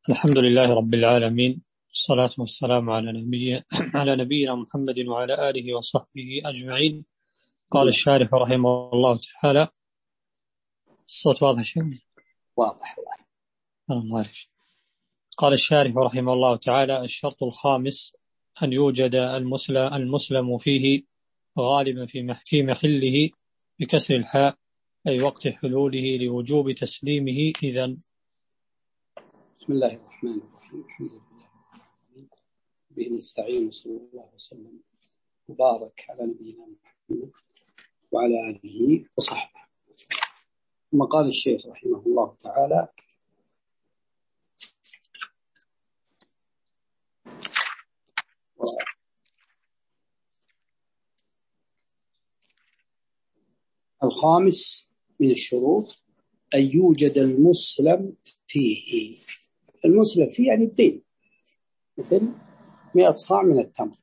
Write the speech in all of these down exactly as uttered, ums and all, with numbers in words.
الحمد لله رب العالمين، الصلاة والسلام على نبي على نبينا محمد وعلى آله وصحبه أجمعين. قال الشارح رحمه الله تعالى. الصوت واضح شيء؟ واضح الله. قال الشارح رحمه الله تعالى: الشرط الخامس أن يوجد المسلم, المسلم فيه غالبا في محله بكسر الحاء، أي وقت حلوله لوجوب تسليمه. إذن بسم الله الرحمن الرحيم. الحمد لله به نستعين، وصلى الله وسلم وبارك على نبينا محمد وعلى آله وصحبه. ثم قال الشيخ رحمه الله تعالى: الخامس من الشروط أن يوجد المسلم فيه. المسلم فيه يعني الدين، مثل مئة صاع من التمر،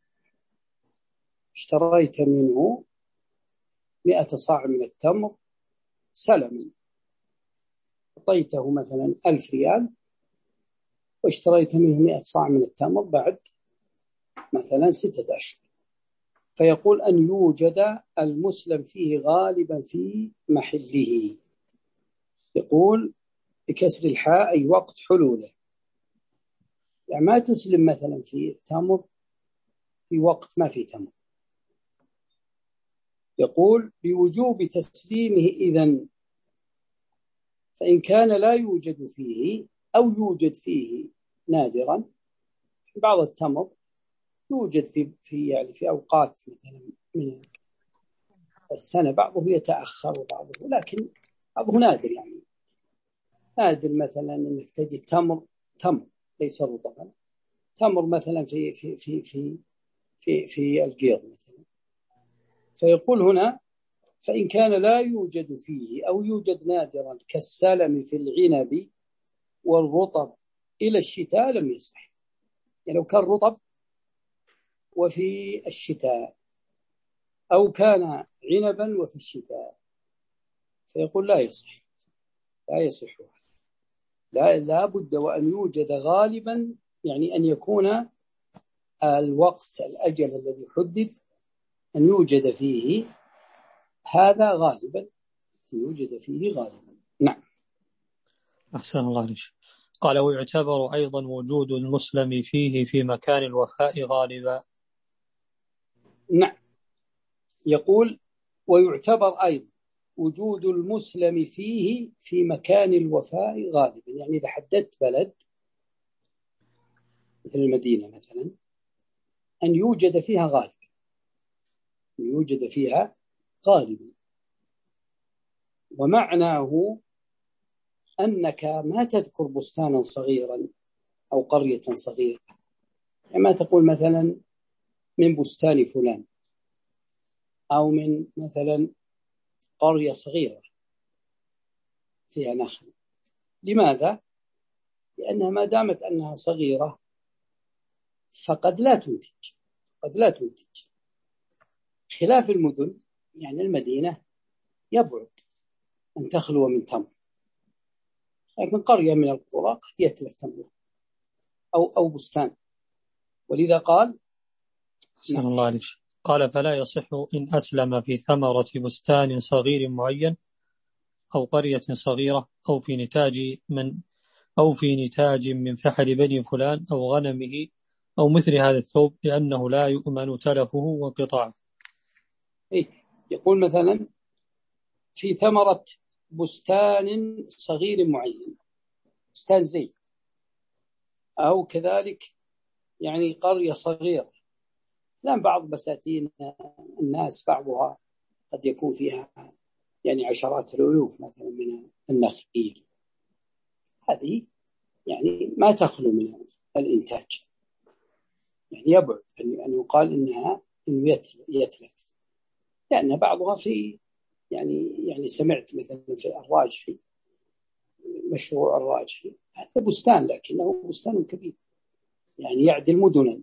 اشتريت منه مئة صاع من التمر سلم، أعطيته مثلا ألف ريال، واشتريت منه مئة صاع من التمر بعد مثلا ستة أشهر. فيقول أن يوجد المسلم فيه غالبا في محله، يقول بكسر الحاء أي وقت حلوله. يعني ما تسلم مثلا في التمر في وقت ما في تمر، يقول بوجوب تسليمه إذن، فإن كان لا يوجد فيه أو يوجد فيه نادرا. بعض التمر يوجد في في يعني في أوقات مثلا من السنة، بعضه يتأخر وبعضه، لكن بعضه نادر. يعني نادر مثلا انك تجد تمر تمر ليس رطبا، تمر مثلا في في في في في في القيض مثلا. فيقول هنا: فإن كان لا يوجد فيه أو يوجد نادرا كالسلم في العنب والرطب إلى الشتاء لم يصح. يعني لو كان رطب وفي الشتاء، أو كان عنبا وفي الشتاء، فيقول لا يصح لا يصح لا لا بد وأن يوجد غالبا، يعني أن يكون الوقت الأجل الذي حدد أن يوجد فيه هذا غالبا، أن يوجد فيه غالبا. نعم. أحسن الله عليك. قال: ويعتبر أيضا وجود المسلم فيه في مكان الوفاء غالبا. نعم، يقول: ويعتبر أيضا وجود المسلم فيه في مكان الوفاء غالبا. يعني إذا حددت بلد مثل المدينة مثلا، أن يوجد فيها غالبا، أن يوجد فيها غالبا. ومعناه أنك ما تذكر بستانا صغيرا أو قرية صغيرة، يعني ما تقول مثلا من بستان فلان، أو من مثلا قرية صغيرة فيها نخل. لماذا؟ لأنها ما دامت أنها صغيرة فقد لا تنتج قد لا تنتج خلاف المدن. يعني المدينة يبعد أن تخلو من تمر، لكن قرية من القرى قد يتلف تمر أو أو بستان. ولذا قال: أحسن الله عليك. قال: فلا يصح إن أسلم في ثمرة بستان صغير معين أو قرية صغيرة أو في نتاج من أو في نتاج من فحل بني فلان أو غنمه أو مثل هذا الثوب، لأنه لا يؤمن تلفه وانقطاعه. إيه؟ يقول مثلا في ثمرة بستان صغير معين، بستان زيت، أو كذلك يعني قرية صغيرة. لأن بعض بساتين الناس بعضها قد يكون فيها يعني عشرات الألوف مثلا من النخيل، هذه يعني ما تخلو من الإنتاج. يعني يبعد أن يقال إنها إنه يتلف، لأن بعضها في يعني يعني سمعت مثلا في الراجحي، مشروع الراجحي، هذا بستان لكنه بستان كبير يعني يعدل مدنا،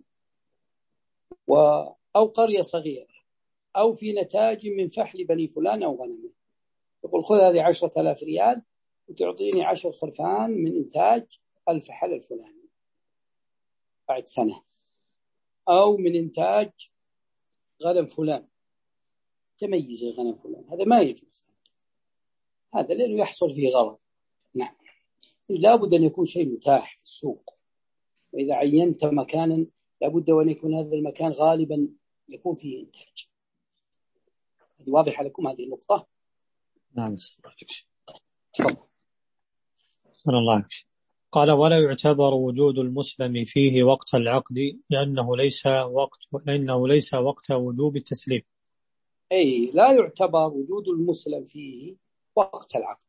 أو قرية صغيرة، أو في نتاج من فحل بني فلان أو غنمه. يقول: خذ هذه عشرة آلاف ريال وتعطيني عشر خرفان من إنتاج الفحل الفلاني بعد سنة، أو من إنتاج غنم فلان، تميز الغنم فلان، هذا ما يجوز، هذا لأنه يحصل فيه غلط. نعم، لابد أن يكون شيء متاح في السوق، وإذا عينت مكانا لابد أن يكون هذا المكان غالبا يكون فيه إنتاج. هذه واضحة لكم هذه النقطة؟ نعم. صلى الله عليه وسلم. قال: ولا يعتبر وجود المسلم فيه وقت العقد لأنه ليس وقت لأنه ليس وقت وجوب التسليم. أي لا يعتبر وجود المسلم فيه وقت العقد.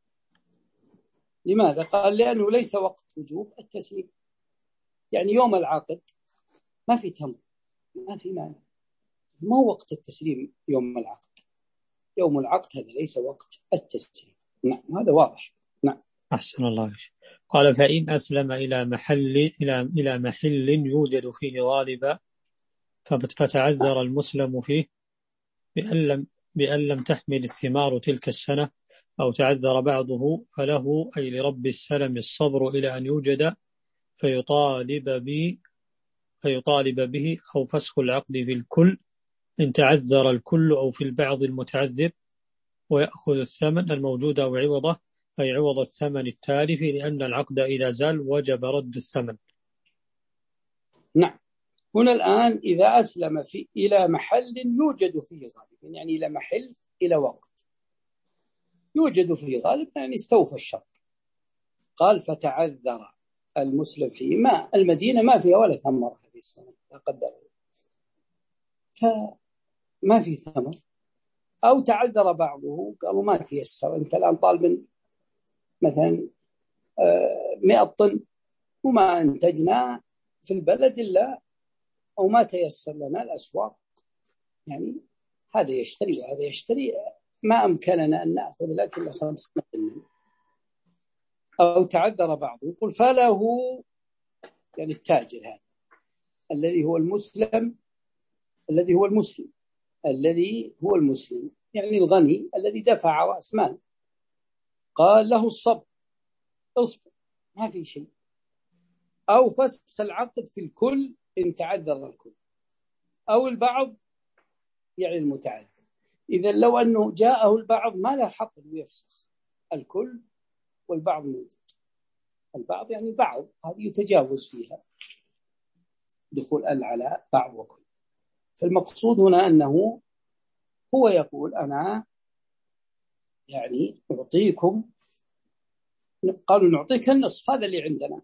لماذا؟ قال: لأنه ليس وقت وجوب التسليم، يعني يوم العقد ما في تمر، ما في مانع، ما وقت التسليم يوم العقد. يوم العقد هذا ليس وقت التسليم. نعم، هذا واضح. نعم. أحسن الله عليك. قال: فإن أسلم إلى محل إلى إلى محل يوجد فيه غالبا فتعذر المسلم فيه بأن لم بأن لم تحمل الثمار تلك السنة أو تعذر بعضه، فله أي لرب السلم الصبر إلى أن يوجد فيطالب به فيطالب به أو فسخ العقد في الكل إن تعذر الكل أو في البعض المتعذر، ويأخذ الثمن الموجود أو عوضه، أي عوض الثمن التالف، لأن العقد إذا زال وجب رد الثمن. نعم. هنا الآن إذا أسلم في إلى محل يوجد فيه غالبا، يعني إلى محل إلى وقت يوجد فيه غالبا، يعني استوفى الشرط. قال: فتعذر المسلم فيه، ما المدينة ما فيها ولا ثمر هذه السنة لا قدر الله، فما في ثمر، أو تعذر بعضه، قالوا ما تيسر، أنت الآن طالب مثلا مئة طن وما أنتجنا في البلد إلا أو ما تيسر لنا الأسواق، يعني هذا يشتري وهذا يشتري، ما أمكننا أن نأخذ لك إلا خمسة طن، أو تعذر بعضه، يقول فله، يعني التاجر هذا الذي هو المسلم الذي هو المسلم الذي هو المسلم يعني الغني الذي دفع رأس مال، قال له الصبر، اصبر ما في شيء، أو فسخ العقد في الكل إن تعذر الكل، أو البعض يعني المتعذر. إذا لو أنه جاءه البعض ما له حق يفسخ الكل والبعض موجود، البعض يعني بعض هذه يتجاوز فيها دخول ال على بعض وكل. فالمقصود هنا أنه هو يقول أنا يعني أعطيكم، قالوا نعطيك النصف هذا اللي عندنا،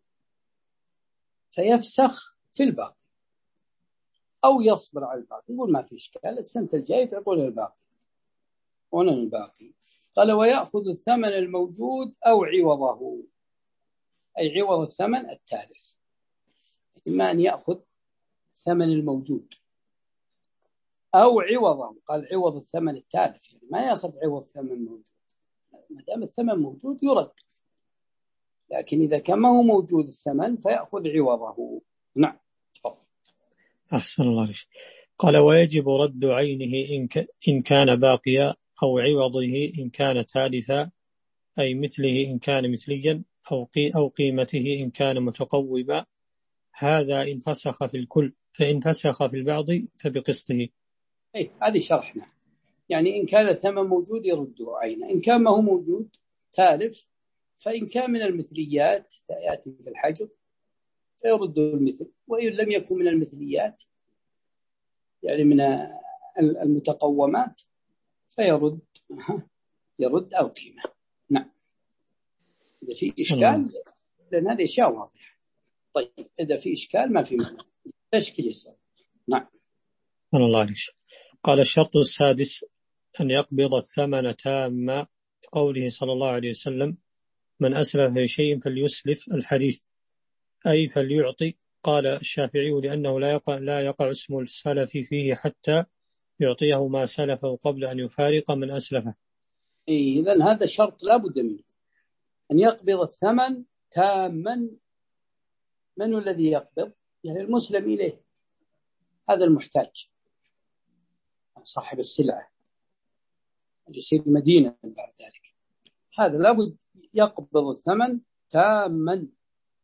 فيفسخ في الباقي أو يصبر على الباقي، يقول ما في إشكال السنة الجاية تعطون الباقي ونن الباقي. قال: ويأخذ الثمن الموجود أو عوضه، أي عوض الثمن التالف، إما أن يأخذ الثمن الموجود أو عوضه، قال عوض الثمن التالف، يعني ما يأخذ عوض ثمن موجود، ما دام الثمن موجود يرد، لكن إذا كان ما هو موجود الثمن فيأخذ عوضه. نعم. أحسن الله عليك. قال: ويجب رد عينه إن كان باقيا، أو عوضه إن كان تالفا، أي مثله إن كان مثليا، أو أو قيمته إن كان متقوما، هذا إن فسخ في الكل، فإن فسخ في البعض فبقسطه. أي هذه شرحنا، يعني إن كان الثمن موجود يرده عينه، إن كان ما هو موجود تالف، فإن كان من المثليات يأتي في الحجر فيرد المثل، وإن لم يكن من المثليات يعني من المتقومات فيرد يرد أو قيمة. نعم. إذا في إشكال، لأن هذه أشياء واضحة. طيب إذا في إشكال ما في معنى تشكيل يسأل. نعم. الله عليك. قال: الشرط السادس أن يقبض الثمن تاما، قوله صلى الله عليه وسلم: من أسلف في شيء فليسلف الحديث، أي فليعطي. قال الشافعي: لأنه لا يقع, لا يقع اسم السلف فيه حتى يعطيه ما سلفه قبل أن يفارق من أسلفه. إيه، إذن هذا شرط لا بد منه، أن يقبض الثمن تاما. من هو الذي يقبض؟ يعني المسلم إليه، هذا المحتاج صاحب السلعة اللي يصير مدينة بعد ذلك، هذا لابد يقبض الثمن تاما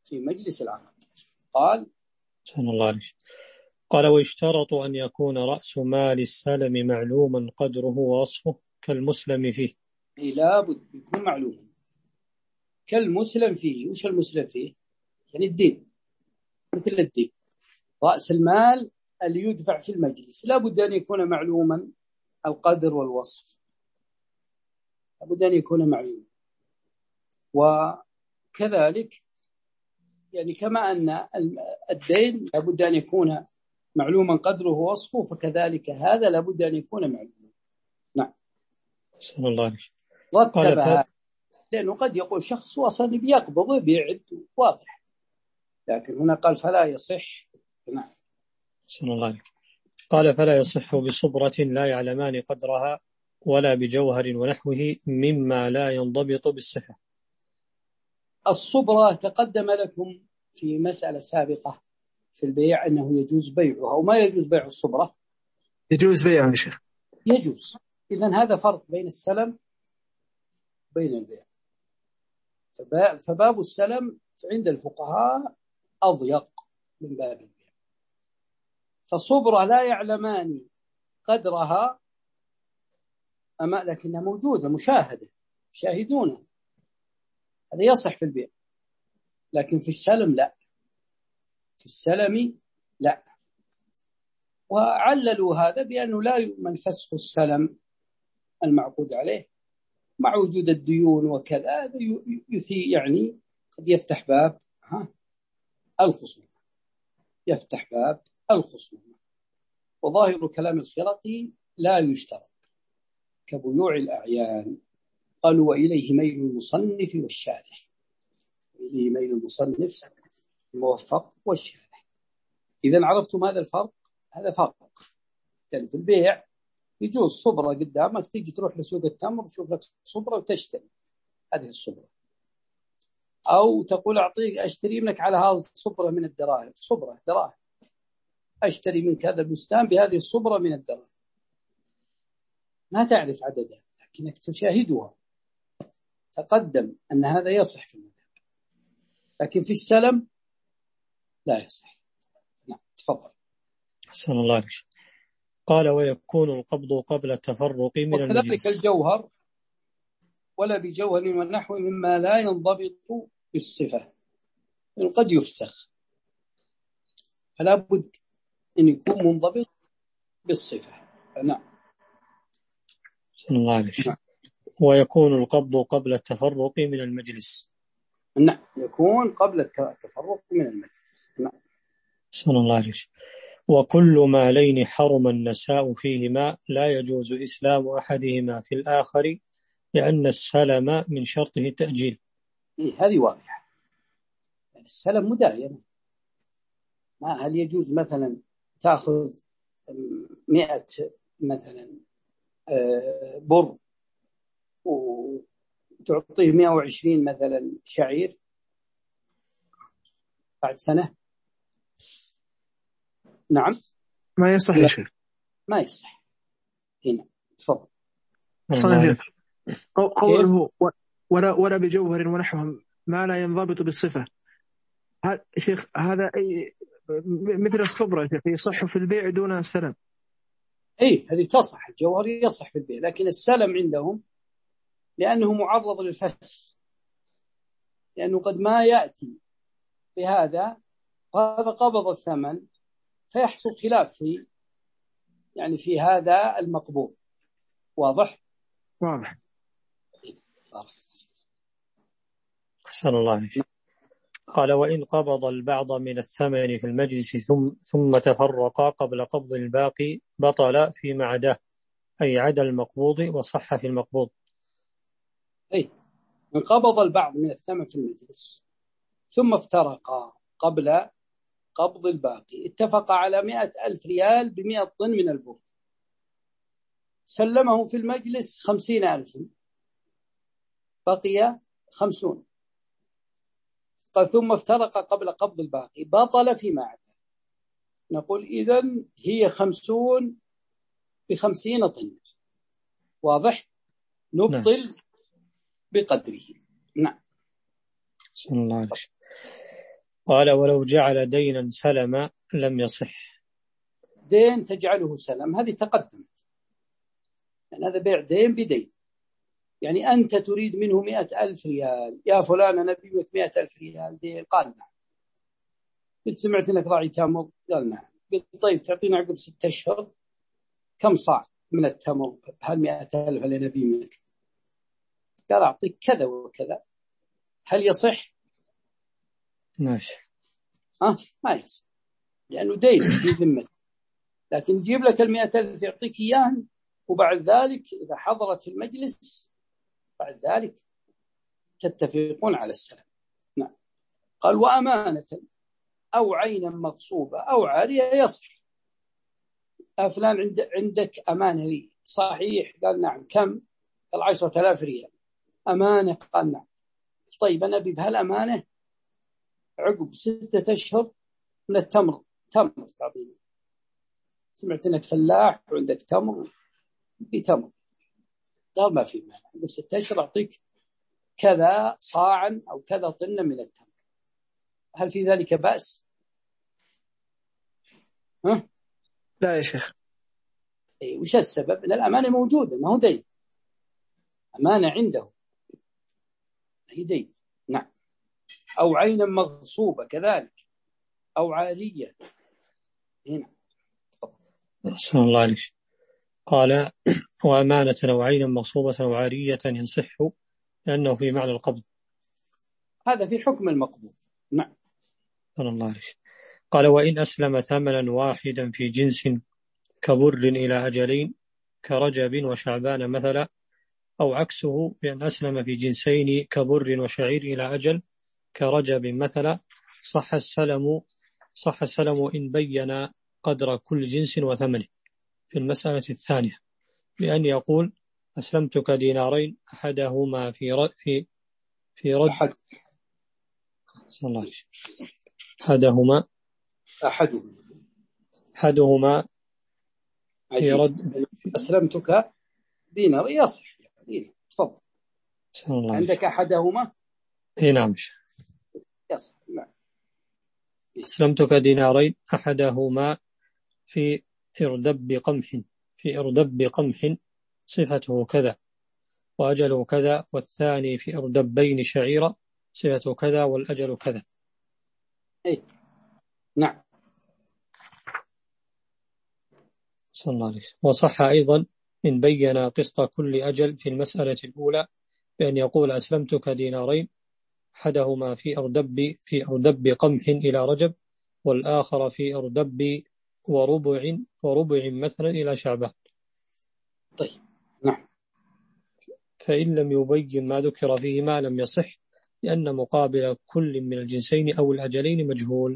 في مجلس العقد. قال سبحان الله عليك. قال ويشترط أن يكون رأس مال السلم معلوما قدره ووصفه كالمسلم فيه. لا بد يكون معلوما كالمسلم فيه. وش المسلم فيه؟ يعني الدين، مثل الدين. رأس المال اللي يدفع في المجلس لا بد أن يكون معلوما القدر والوصف، لا بد أن يكون معلوما. وكذلك يعني كما أن الدين لا بد أن يكون معلوما قدره ووصفه، فكذلك هذا لا بد أن يكون معلوما. نعم. بسم الله عليك. رتبها، لأنه قد يقول شخص وصل بيقبض بيعد واضح، لكن هنا قال فلا يصح. نعم. بسم الله عليك. قال فلا يصح بصبرة لا يعلمان قدرها ولا بجوهر ونحوه مما لا ينضبط بالصفة. الصبرة تقدم لكم في مسألة سابقة في البيع أنه يجوز بيعها وما يجوز بيع الصبرة. يجوز بيعها يا شيخ. يجوز. إذن هذا فرق بين السلم وبين البيع. فباب السلم عند الفقهاء أضيق من باب البيع. فالصبرة لا يعلمان قدرها أما لكنها موجودة مشاهدة شاهدونها، هذا يصح في البيع. لكن في السلم لا، في السلم لا. وعللوا هذا بأنه لا يؤمن فسخ السلم المعقود عليه مع وجود الديون وكذا، هذا يثي يعني قد يفتح باب ها الخصومة، يفتح باب الخصومة. وظاهر كلام الخرقي لا يشترط كبيوع الأعيان. قالوا وإليه ميل المصنف والشارح، إليه ميل المصنف الموفق والشارح. إذا عرفتم هذا الفرق، هذا فرق. يعني في البيع يجوز صبرة قدامك، تيجي تروح لسوق التمر تشوف لك صبرة وتشتري هذه الصبرة، أو تقول أعطيك أشتري منك على هذه الصبرة من الدراهم، صبرة دراهم، أشتري منك هذا البستان بهذه الصبرة من الدراهم، ما تعرف عددها لكنك تشاهدها. تقدم أن هذا يصح في المذهب، لكن في السلم لا يصح. نعم تفضل. حسن الله عليك. قال ويكون القبض قبل التفرق من المجلس. وكذلك الجوهر ولا بجوهر ونحو مما لا ينضبط بالصفة، يعني قد يفسخ، فلا بد أن يكون منضبط بالصفة. نعم. حسن الله عليك. نعم. ويكون القبض قبل التفرق من المجلس. نعم يكون قبل التفرق من المجلس. نعم. حسن الله عليك. وكل مالين حرم النساء فيهما لا يجوز إسلام أحدهما في الآخر لأن السلم من شرطه التأجيل. إيه هذه واضحة. يعني السلم مداينة. ما هل يجوز مثلا تأخذ مئة مثلا بر وتعطيه مئة وعشرين مثلا شعير بعد سنة؟ نعم ما يصح يا شيخ، ما يصح. هنا تفضل. قوله ولا ولا بجوهر ونحوه ما لا ينضبط بالصفة، هذا شيخ هذا أي مثل الصبرة شيخ يصح في البيع دون السلم. اي هذه تصح، الجوهر يصح في البيع، لكن السلم عندهم لأنه معرض للفسخ، لأنه قد ما يأتي بهذا وهذا قبض الثمن فيحصل خلاف في يعني في هذا المقبوض. واضح؟ واضح. أحسن الله عليك. قال وإن قبض البعض من الثمن في المجلس ثم, ثم تفرقا قبل قبض الباقي بطل فيما عداه، أي عدا المقبوض وصح في المقبوض. أي من قبض البعض من الثمن في المجلس ثم افترقا قبل قبض الباقي، اتفق على مئة ألف ريال بمئة طن من البر، سلمه في المجلس خمسين ألف، بقي خمسون، ثم افترق قبل قبض الباقي بطل فيما عدا. نقول إذن هي خمسون بخمسين طن. واضح؟ نبطل نعم. بقدره. نعم. بسم الله عليك. قال ولو جعل دينا سلم لم يصح. دين تجعله سلم هذه تقدمت، يعني هذا بيع دين بدين. يعني أنت تريد منه مئة ألف ريال، يا فلان أنا بيمك مئة ألف ريال دين. قال نعم. قلت سمعت أنك راعي تمر؟ قال نعم. قلت طيب تعطينا عقب ستة أشهر كم صاع من التمر بهالمئة ألف اللي نبي منك؟ قال أعطيك كذا وكذا. هل يصح؟ ماشي. أه ما يصح، لأنه دين في ذمة. لكن يجيب لك المئة ألف يعطيك إياه، وبعد ذلك إذا حضرت في المجلس بعد ذلك تتفقون على السلام. نعم. قال وأمانة أو عينا مغصوبة أو عارية يصح. فلان عند عندك أمانة لي، صحيح؟ قال نعم. كم؟ قال عشرة آلاف ريال. أمانة؟ قال نعم. طيب أنا أبي بهالأمانة عقب ستة أشهر من التمر، تمر تعطيني. سمعت أنك فلاح وعندك تمر بتمر. قال ما في مانع، عقب ستة أشهر أعطيك كذا صاعا أو كذا طن من التمر. هل في ذلك بأس؟ ها؟ لا يا شيخ. إيه، وش السبب؟ أن الأمانة موجودة، ما هو دين، أمانة عنده، هي دين. نعم. أو عينا مغصوبة كذلك، أو عارية. هنا أحسن الله عليك. قال وأمانة أو عينا مغصوبة أو عارية يصح لأنه في معنى القبض. هذا في حكم المقبوض. نعم. أحسن الله عليك. قال وإن أسلم ثمنا واحدا في جنس كبر إلى أجلين كرجب وشعبان مثلا، أو عكسه بأن أسلم في جنسين كبر وشعير إلى أجل كرجب مثلا، صح السلم صح السلم إن بين قدر كل جنس وثمنه في المسألة الثانية، بأن يقول أسلمتك دينارين أحدهما في رد في في رد أحد أحدهما أحدهما أحدهما في عجيب. رد. أسلمتك دينار يصح. دينار. تفضل. عندك أحدهما؟ إيه نعم. يصح. نعم. أسلمتك دينارين أحدهما في إردب قمح في إردب قمح صفته كذا وأجله كذا، والثاني في إردبين شعيرة صفته كذا والأجل كذا. إيه نعم. صلى الله عليه وسلم. وصح أيضا إن بين قسط كل أجل في المسألة الأولى بأن يقول أسلمتك دينارين أحدهما في أردب في أردب قمح إلى رجب، والآخر في أردب وربع وربع مثلا إلى شعبان. طيب. نعم. فإن لم يبين ما ذكر فيهما لم يصح، لأن مقابل كل من الجنسين أو الأجلين مجهول.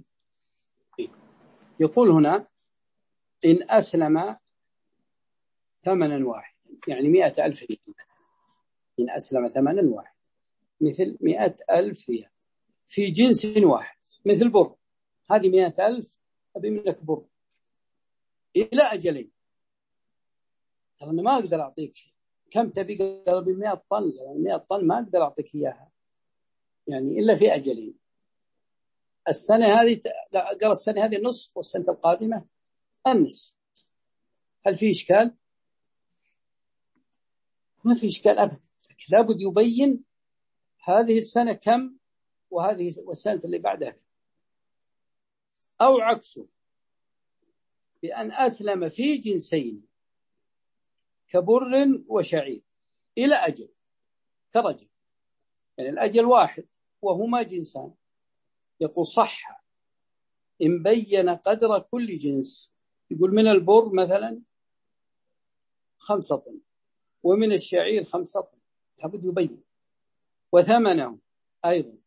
يقول هنا إن أسلم ثمنا واحد، يعني مئة ألف ريال. إن أسلم ثمنا واحد مثل مئة ألف ريال في جنس واحد مثل بر، هذه مئة ألف أبي منك بر إلى أجلين. أنا ما أقدر أعطيك كم تبي، قال بمئة طن، يعني مئة طن ما أقدر أعطيك إياها يعني إلا في أجلين. السنة هذه قال السنة هذه نصف والسنة القادمة النصف. هل في إشكال؟ ما في إشكال أبدا. لابد يبين هذه السنة كم وهذه والسنة اللي بعدها. أو عكسه بأن أسلم في جنسين كبر وشعير إلى أجل كرجل، يعني الأجل واحد وهما جنسان. يقول صح إن بين قدر كل جنس. يقول من البر مثلا خمسة طن ومن الشعير خمسة طن، لابد يبين. وثمنه أيضا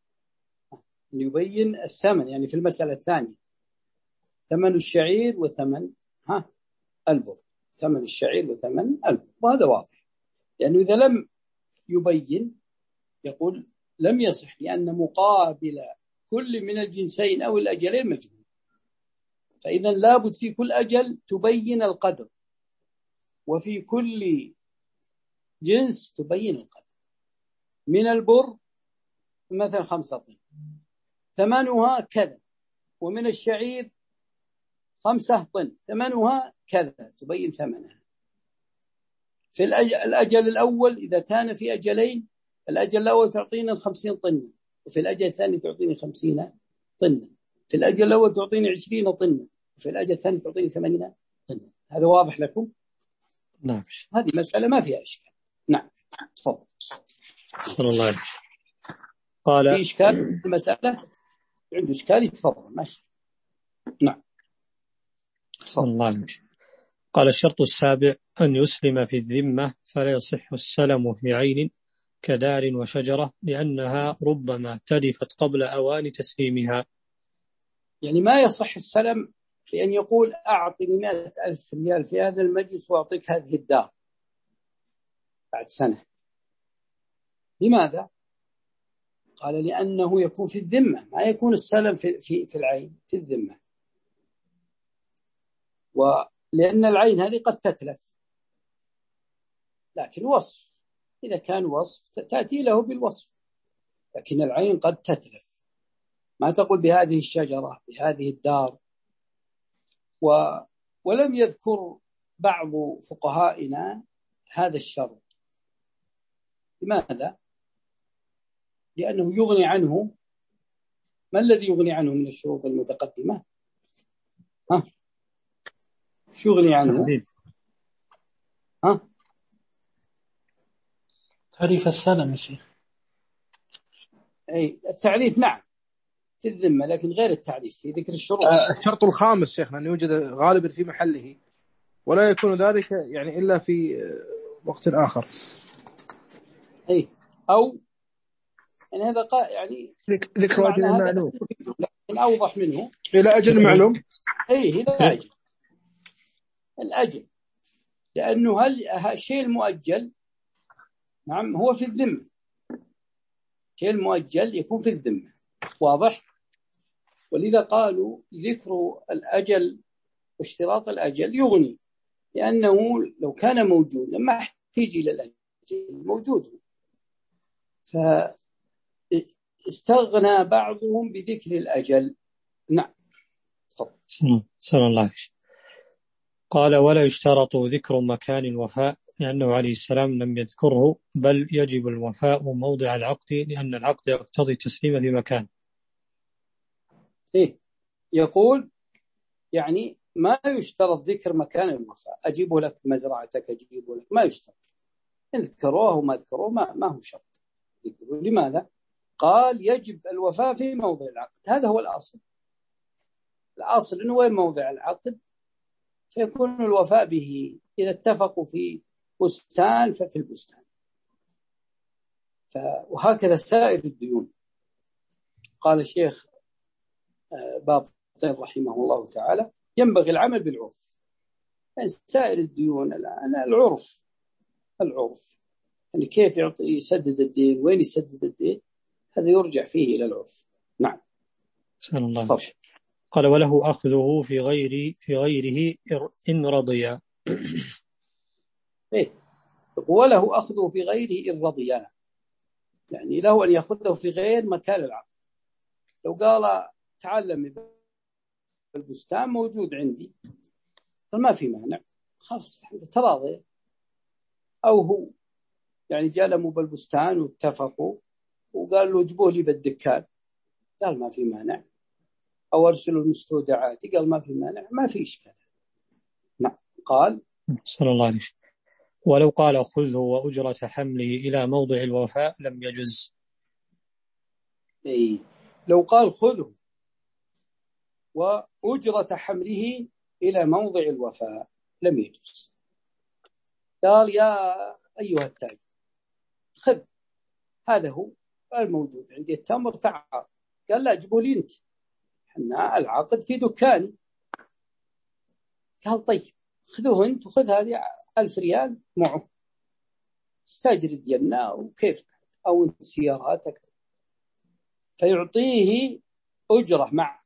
يبين الثمن، يعني في المسألة الثانية ثمن الشعير وثمن ها البر، ثمن الشعير وثمن البر، وهذا واضح. لأنه يعني إذا لم يبين يقول لم يصح، لأن مقابل كل من الجنسين أو الأجلين مجهول. فإذا لابد في كل أجل تبين القدر، وفي كل جنس تبين القدر. من البر مثلا خمسة طن، ثمنها كذا، ومن الشعير خمسة طن ثمنها كذا، تبين ثمنها. في الأجل الأول إذا كان في أجلين، الأجل الأول تعطينا الخمسين طن، وفي الأجل الثاني تعطيني خمسين طن. في الأجل الأول تعطيني عشرين طن، وفي الأجل الثاني تعطيني ثمانين طن. هذا واضح لكم؟ نعم. هذه مسألة ما فيها إشكال. نعم تفضل. صلى الله عليه. قال في إشكال المسألة؟ عنده إشكال يتفضل ماشي. نعم. صلى الله عليه. قال الشرط السابع أن يسلم في الذمة، فلا يصح السلم في عين كدار وشجرة، لأنها ربما تلفت قبل أوان تسليمها. يعني ما يصح السلم بأن يقول أعطني مئة ألف ريال في هذا المجلس وأعطيك هذه الدار بعد سنة. لماذا؟ قال لأنه يكون في الذمة، ما يكون السلم في, في, في العين، في الذمة. ولأن العين هذه قد تتلف، لكن وصف إذا كان وصف تأتي له بالوصف، لكن العين قد تتلف. ما تقول بهذه الشجرة بهذه الدار. و ولم يذكر بعض فقهائنا هذا الشرط. لماذا؟ لأنه يغني عنه. ما الذي يغني عنه من الشروط المتقدمة؟ ها؟ شو يغني عنه؟ ها؟ تعريف السلم يا شيخ. أي التعريف نعم في الذمة، لكن غير التعريف في ذكر الشروط. الشرط الخامس شيخنا أن يوجد غالبا في محله، ولا يكون ذلك يعني إلا في وقت آخر. أي أو يعني هذا قا يعني ذكر أجل معلوم، لكن أوضح منه إلى أجل معلوم. أي إلى أجل الأجل، لأنه هل الشيء المؤجل نعم هو في الذمة. الشيء المؤجل يكون في الذمة، واضح. ولذا قالوا ذكر الأجل واشتراط الأجل يغني، لأنه لو كان موجودا ما احتاج إلى الأجل، موجود. فاستغنى بعضهم بذكر الأجل. نعم صلى الله عليه. قال ولا يشترط ذكر مكان الوفاء، لأنه عليه السلام لم يذكره، بل يجب الوفاء موضع العقد، لأن العقد يقتضي التسليم في مكان. إيه يقول يعني ما يشترط ذكر مكان الوفاء. أجيبه لك مزرعتك، أجيبه لك، ما يشترط. إن ذكروه وما ذكروه ما, ما هو شرط ذكره. لماذا؟ قال يجب الوفاء في موضع العقد، هذا هو الأصل. الأصل إنه وين موضع العقد فيكون الوفاء به. إذا اتفقوا في بستان ففي البستان. ف... وهكذا سائر الديون. قال الشيخ باطن رحمه الله تعالى ينبغي العمل بالعرف. يعني سائر الديون الآن العرف العرف يعني كيف يعطي يسدد الدين، وين يسدد الدين، هذا يرجع فيه إلى العرف. نعم سأل الله فضل. قال وله أخذه في غير في غيره إن رضي. إيه وله أخذه في غيره إن رضي، يعني له أن يأخذه في غير مكان العقد. لو قال تعلم بالبستان موجود عندي فما في مانع، خلاص تراضي. أو هو يعني جالموا بالبستان واتفقوا وقال له جبوا لي بالدكان، قال ما في مانع. أو أرسلوا المستودعات، قال ما في مانع، ما في إشكال. نعم قال صلى الله عليه وسلم ولو قال خذه وأجرة حمله إلى موضع الوفاء لم يجز. أي لو قال خذه وأجرة حمله إلى موضع الوفاء لم يجز. قال يا أيها التاجر خذ، هذا هو الموجود عندي التمر تعال. قال لا جبوا لي أنت، حنا العقد في دكاني. قال طيب خذوه أنت وخذ هذه ألف ريال معه، استاجر ديالنا وكيف أو أنت سياراتك. فيعطيه أجرة مع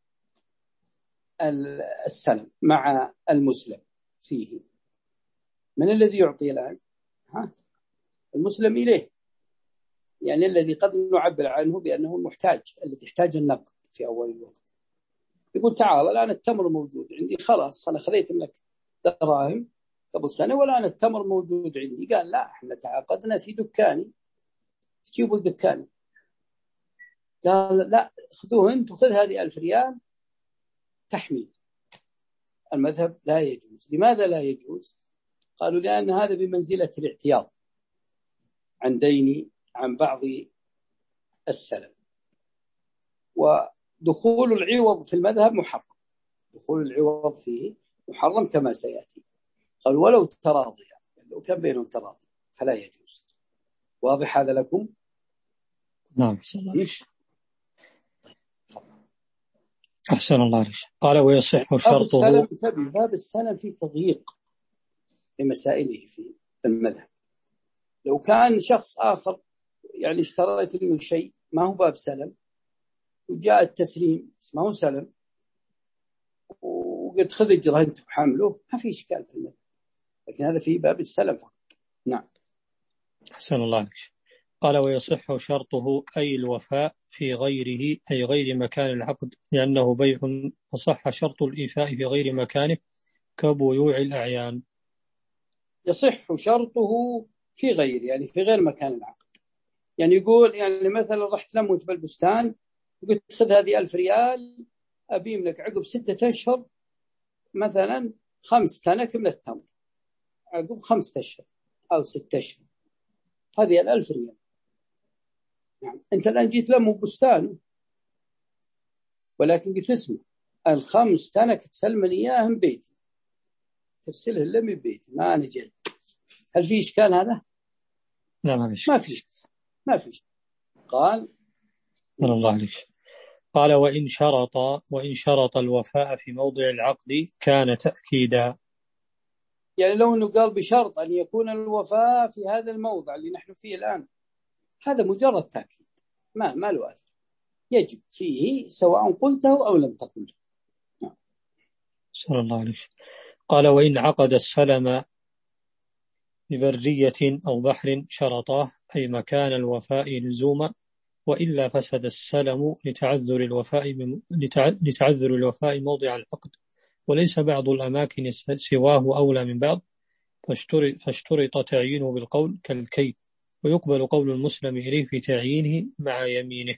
السلم مع المسلم فيه. من الذي يعطي الآن؟ ها؟ المسلم إليه، يعني الذي قد نعبر عنه بأنه المحتاج، الذي يحتاج النقد. في أول الوقت، يقول تعال الآن التمر موجود عندي، خلاص أنا خذيت منك دراهم قبل سنة والآن التمر موجود عندي. قال لا، احنا تعاقدنا في دكاني، تجيبوا الدكاني. قال لا، خذوه انت وخذ هذه ألف ريال تحميل. المذهب لا يجوز. لماذا لا يجوز؟ قالوا لأن هذا بمنزلة الاعتياض عن دين عن بعض السلف، ودخول العوض في المذهب محرم، دخول العوض فيه محرم كما سيأتي. قال ولو تراضي، لو كان بينهم تراضي فلا يجوز. واضح هذا لكم؟ نعم. أحسن الله عليك. قال ويصح شرطه. باب السلم في تضييق في مسائله في المذهب. لو كان شخص آخر يعني اشتريت له شيء ما هو باب سلم وجاء التسليم ما هو سلم وقد خذ اجره انت وحامله، ما في اشكال في المذهب، لكن هذا في باب السلم فقط. نعم. أحسن الله عليك. قال ويصح شرطه أي الوفاء في غيره أي غير مكان العقد، لأنه بيع، وصح شرط الإيفاء في غير مكانه كبيوع الأعيان. يصح شرطه في غير، يعني في غير مكان العقد. يعني يقول يعني مثلا رحت لموت بالبستان وقلت خذ هذه ألف ريال أبيم لك عقب ستة أشهر مثلا خمس تنك من التمر، عقب خمسة أشهر أو ستة أشهر، هذه الألف ريال. يعني أنت الآن جيت لمو بستان، ولكن قلت اسمه الخمس تنك تسلمني إياه من بيتي، ترسله لي من بيتي، ما أنا جاي. هل في إشكال هذا؟ لا ما في. ما في ما في. قال من الله عليك. قال وإن شرط وإن شرط الوفاء في موضع العقد كان تأكيدا. يعني لو أنه قال بشرط أن يكون الوفاء في هذا الموضع اللي نحن فيه الآن، هذا مجرد تأكيد، ما ما له أثر، يجب فيه سواء قلته أو لم تقله. نعم. صلى الله عليه. قال وإن عقد السلم ببرية أو بحر شرطاه أي مكان الوفاء لزوما، وإلا فسد السلم لتعذر الوفاء لتعذر الوفاء موضع العقد، وليس بعض الأماكن سواه أولى من بعض، فاشترط تعيينه بالقول كالكي، ويقبل قول المسلم إليه في تعيينه مع يمينه.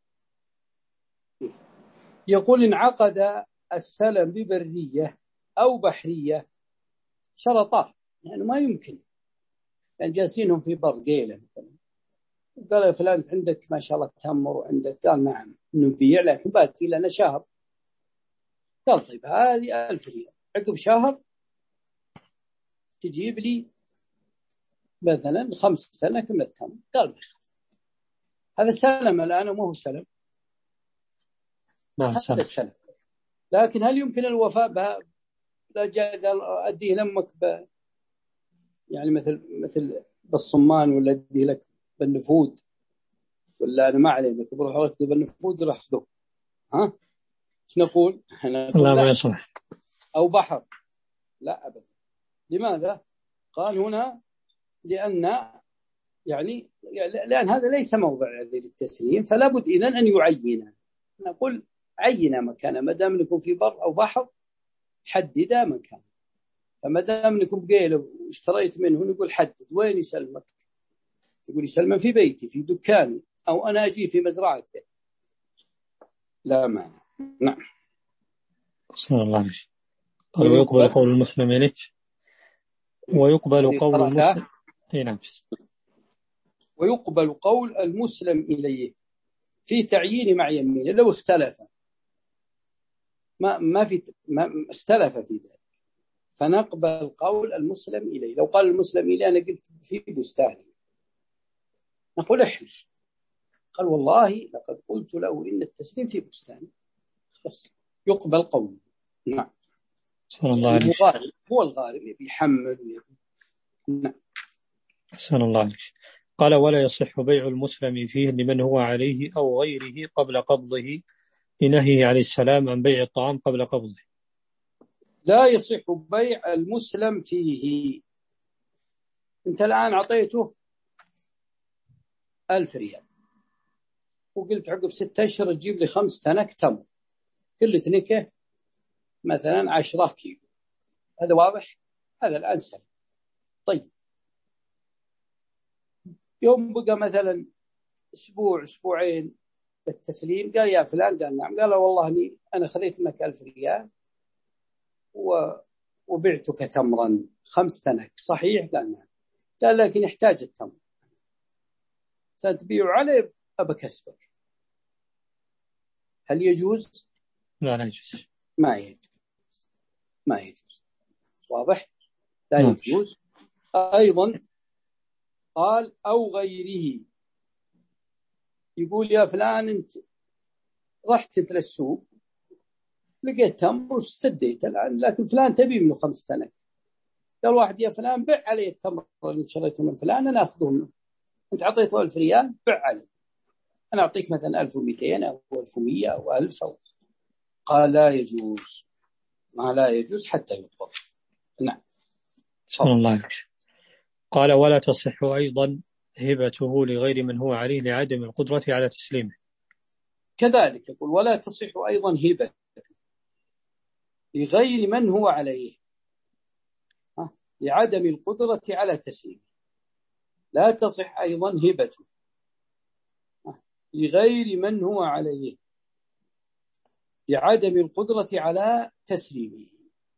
يقول إن عقد السلم ببرية أو بحرية شرطاه، يعني ما يمكن، يعني جالسينهم في برقيلة مثلا، قال يا فلان عندك ما شاء الله تمر وعندك، قال نعم نبيع لكن باقي لنا شهر. قال طيب هذه ألف ريال، عقب شهر تجيب لي مثلا خمس سنة من التمر. قال هذا سلم الآن وما هو سلم. نعم هذا السلم، لكن هل يمكن الوفاء بها؟ لا جاء قال أديه لأمك ب... يعني مثل مثل بالصمان، ولا أديه لك بالنفود، ولا أنا ما عليه بروح أخذ بالنفود راح أخذه. ها إيش نقول؟ لا ما يصح. أو بحر، لا أبدا. لماذا؟ قال هنا لأن يعني لأن هذا ليس موضع للتسليم، فلا بد إذن أن يعين. نقول عين مكان، ما دام نكون في بر أو بحر حدد مكان. فما دام نكون بقيله واشتريت منه نقول حدد وين يسلمك، يقول يسلم في بيتي في دكاني، أو أنا أجي في مزرعتي، لا مانع. نعم. صلى الله عليه وسلم. قال ويقبل قول المسلم إليه، ويقبل قول المسلم. نعم. ويقبل قول المسلم إليه في تعيين مع يمينه. لو اختلف ما ما في ما اختلف في ذلك، فنقبل قول المسلم إليه. لو قال المسلم إليه أنا قلت في بستاني، نقول احلف. قال والله لقد قلت له إن التسليم في بستاني، خلاص يقبل قوله. نعم. صلى الله عليه وسلم. هو الغالب يبي يحمل ويبي. نعم. صلى الله عليه وسلم. قال ولا يصح بيع المسلم فيه لمن هو عليه أو غيره قبل قبضه، لنهيه عليه السلام عن بيع الطعام قبل قبضه. لا يصح بيع المسلم فيه. أنت الآن أعطيته ألف ريال وقلت عقب ستة أشهر تجيب لي خمس تنك تمر، كل تنكة مثلا عشرة كيلو. هذا واضح؟ هذا الآن سهل. طيب يوم بقى مثلا أسبوع أسبوعين بالتسليم، قال يا فلان، قال نعم، قال والله أني أنا خذيت منك ألف ريال و... وبعتك تمرا خمس تنك، صحيح؟ قال نعم. قال لكن يحتاج التمر، ستبيع عليه أبكسبك، هل يجوز؟ لا لا يجوز. ما يجوز، ما يجوز. واضح؟ لا نعم. يجوز. أيضا قال أو غيره، يقول يا فلان أنت رحت إلى السوق لقيت تمر وسديته الآن، لكن فلان تبي منه خمس تنك. قال واحد يا فلان بع علي التمر اللي شريته من فلان، أنا أخذه منه، أنت عطيته ألف ريال، بع علي، أنا أعطيك مثلا ألف ومئتين أو ألف ومئة أو ألف أو. قال لا يجوز، ما لا يجوز حتى يضبط. نعم. صلى الله عليه وسلم. قال ولا تصح أيضا هبته لغير من هو عليه لعدم القدرة على تسليمه. كذلك يقول ولا تصح أيضا هبته لغير من هو عليه لعدم القدرة على تسليمه. لا تصح أيضا هبته لغير من هو عليه لعدم القدرة على تسليمه.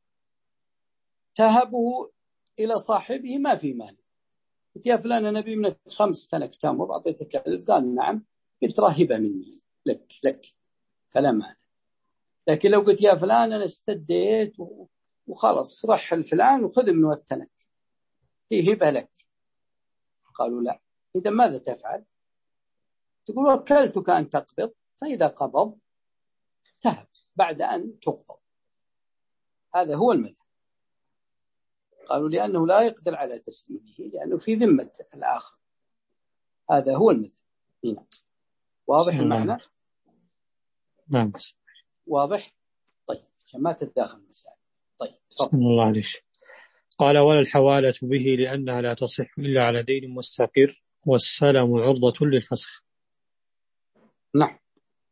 تهبه إلى صاحبه ما في مال، قلت يا فلان أنا أبي منك خمس تنك تمر، أعطيتك ألف، قال نعم، قلت راهبة مني لك لك فلا مال. لكن لو قلت يا فلان أنا استديت وخلص رح الفلان وخذ منه التنك، هي هبة لك، قالوا لا. إذا ماذا تفعل؟ تقول وكلتك أن تقبض، فإذا قبض تهب بعد أن تقبض. هذا هو المذهب. قالوا لأنه لا يقدر على تسليمه لأنه في ذمة الآخر. هذا هو المذهب. هنا واضح المعنى؟ نعم. واضح؟ طيب عشان ما تتداخل المسائل. طيب صلى الله عليه وسلم. قال ولا الحوالة به لأنها لا تصح إلا على دين مستقر، والسلم عرضة للفسخ. نعم.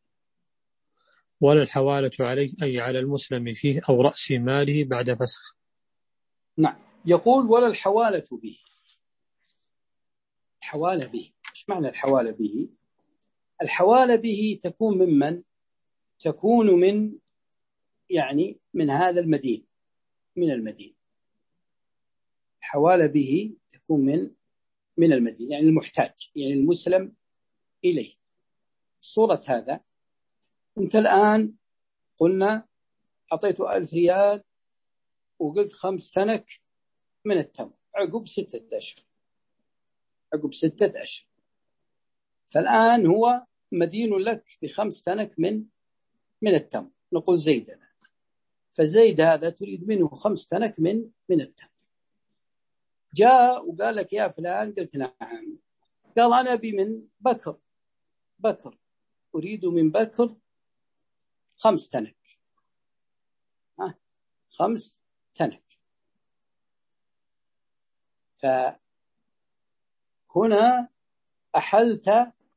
ولا الحوالة عليه أي على المسلم فيه أو رأس ماله بعد فسخ. نعم. يقول ولا الحوالة به. الحوالة به، إيش معنى الحوالة به؟ الحوالة به تكون ممن تكون من يعني من هذا المدين، من المدين. الحوالة به تكون من من المدين يعني المحتاج، يعني المسلم إليه. صورة هذا أنت الآن قلنا أعطيته ألف ريال وقلت خمس تنك من التمر عقب ستة أشهر، عقب ستة أشهر، فالآن هو مدين لك بخمس تنك من من التمر، نقول زيد، فزيد هذا تريد منه خمس تنك من من التمر. جاء وقال لك يا فلان، قلت نعم، قال أنا أبي من بكر، بكر أريد من بكر خمس تنك، ها خمس تنك. فهنا أحلت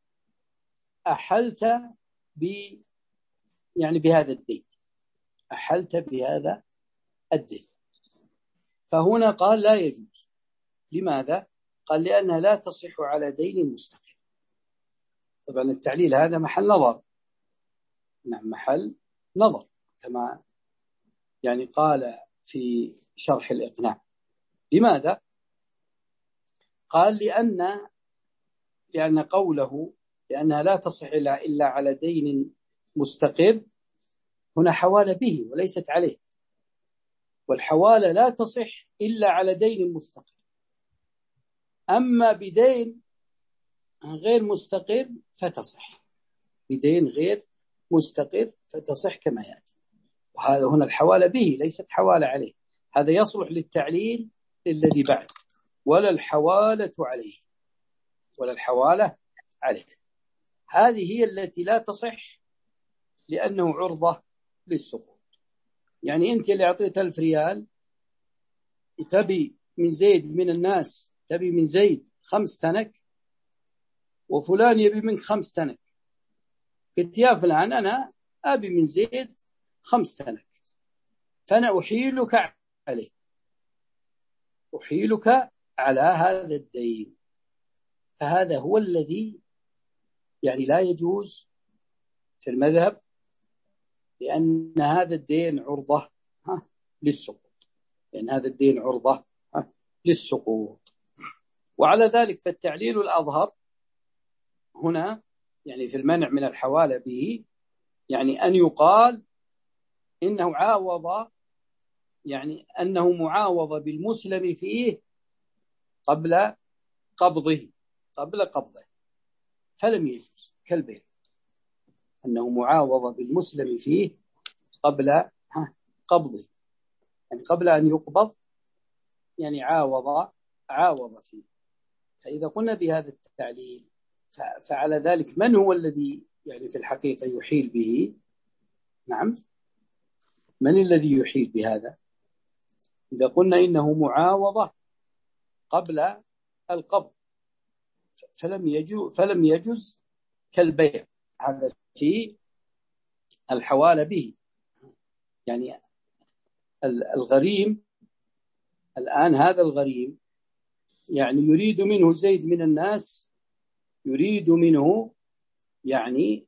أحلت ب يعني بهذا الدين، أحلت بهذا الدين. فهنا قال لا يجوز. لماذا؟ قال لأنها لا تصح على دين مستقل. طبعا التعليل هذا محل نظر، نعم محل نظر، كما يعني قال في شرح الإقناع. لماذا؟ قال لأن لأن قوله لأنها لا تصح إلا على دين مستقر، هنا حوالة به وليست عليه، والحوالة لا تصح إلا على دين مستقر. أما بدين غير مستقر فتصح، بدين غير مستقر فتصح كما يأتي. وهذا هنا الحوالة به ليست حوالة عليه. هذا يصلح للتعليل الذي بعد ولا الحوالة عليه، ولا الحوالة عليه. هذه هي التي لا تصح لأنه عرضة للسقوط. يعني أنت اللي أعطيت ألف ريال تبي من زيد من الناس، تبي من زيد خمس تنك، وفلان يبي منك خمس تنك، قلت يا فلان أنا أبي من زيد خمس تنك، فأنا أحيلك عليه، أحيلك على هذا الدين. فهذا هو الذي يعني لا يجوز في المذهب، لأن هذا الدين عرضة ها للسقوط، لأن هذا الدين عرضة ها للسقوط. وعلى ذلك فالتعليل الأظهر هنا يعني في المنع من الحوالة به، يعني أن يقال إنه عاوض، يعني أنه معاوض بالمسلم فيه قبل قبضه قبل قبضه فلم يجوز كالبيع، أنه معاوض بالمسلم فيه قبل قبضه، يعني قبل أن يقبض يعني عاوض عاوض فيه. فإذا قلنا بهذا التعليل فعلى ذلك من هو الذي يعني في الحقيقة يحيل به؟ نعم، من الذي يحيل بهذا؟ إذا قلنا إنه معاوضة قبل القبض فلم يجوز فلم يجوز كالبيع، هذا في الحوالة به. يعني الغريم الآن، هذا الغريم يعني يريد منه زيد من الناس، يريد منه يعني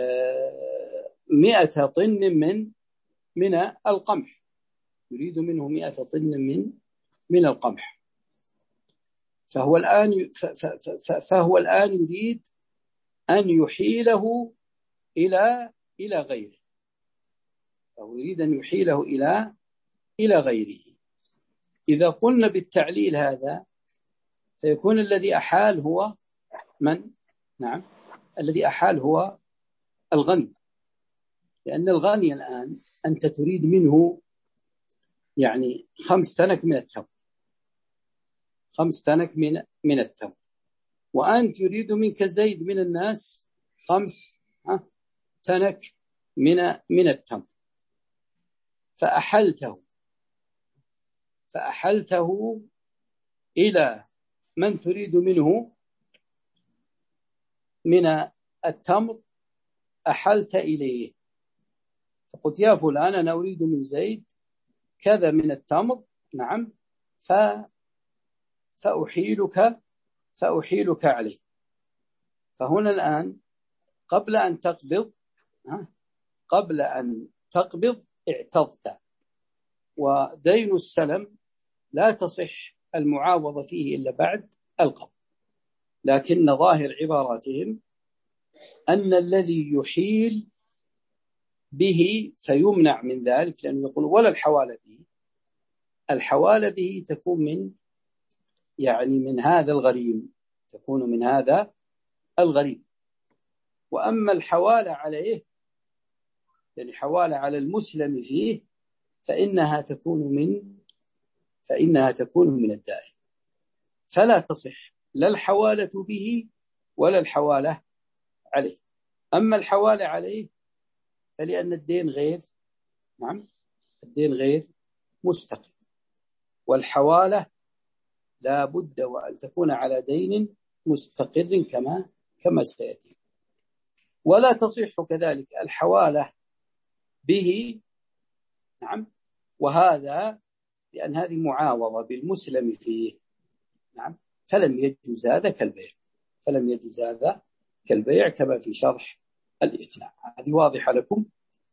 مئة طن من من القمح، يريد منه مئة طن من من القمح. فهو الآن فهو الآن يريد أن يحيله إلى إلى غيره، فهو يريد أن يحيله إلى إلى غيره. إذا قلنا بالتعليل هذا فيكون الذي أحال هو من؟ نعم، الذي أحال هو الغني، لأن الغني الآن أنت تريد منه يعني خمس تنك من التمر، خمس تنك من من التمر، وأنت يريد منك زيد من الناس خمس تنك من من التمر، فأحلته فأحلته إلى من تريد منه من التمر، أحلت إليه، فقلت يا فلان أنا أريد من زيد كذا من التمر، نعم، ف فأحيلك فأحيلك عليه. فهنا الآن قبل أن تقبض قبل أن تقبض اعتضت، ودين السلم لا تصح المعاوضة فيه إلا بعد القبض، لكن ظاهر عباراتهم أن الذي يحيل به فيمنع من ذلك، لأنه يقول ولا الحوالة به، الحوالة به تكون من يعني من هذا الغريم، تكون من هذا الغريم. وأما الحوالة عليه يعني حوالة على المسلم فيه فإنها تكون من فإنها تكون من الدائن، فلا تصح لا الحوالة به ولا الحوالة عليه. أما الحوالة عليه فلأن الدين غير نعم الدين غير مستقل، والحوالة لا بد وأن تكون على دين مستقر كما كما سيأتي. ولا تصح كذلك الحوالة به، نعم، وهذا لأن هذه معاوضة بالمسلم فيه، نعم، فلم يجوز هذا كالبيع، فلم يجوز هذا كالبيع كما في شرح الإقناع. هذه واضحة لكم؟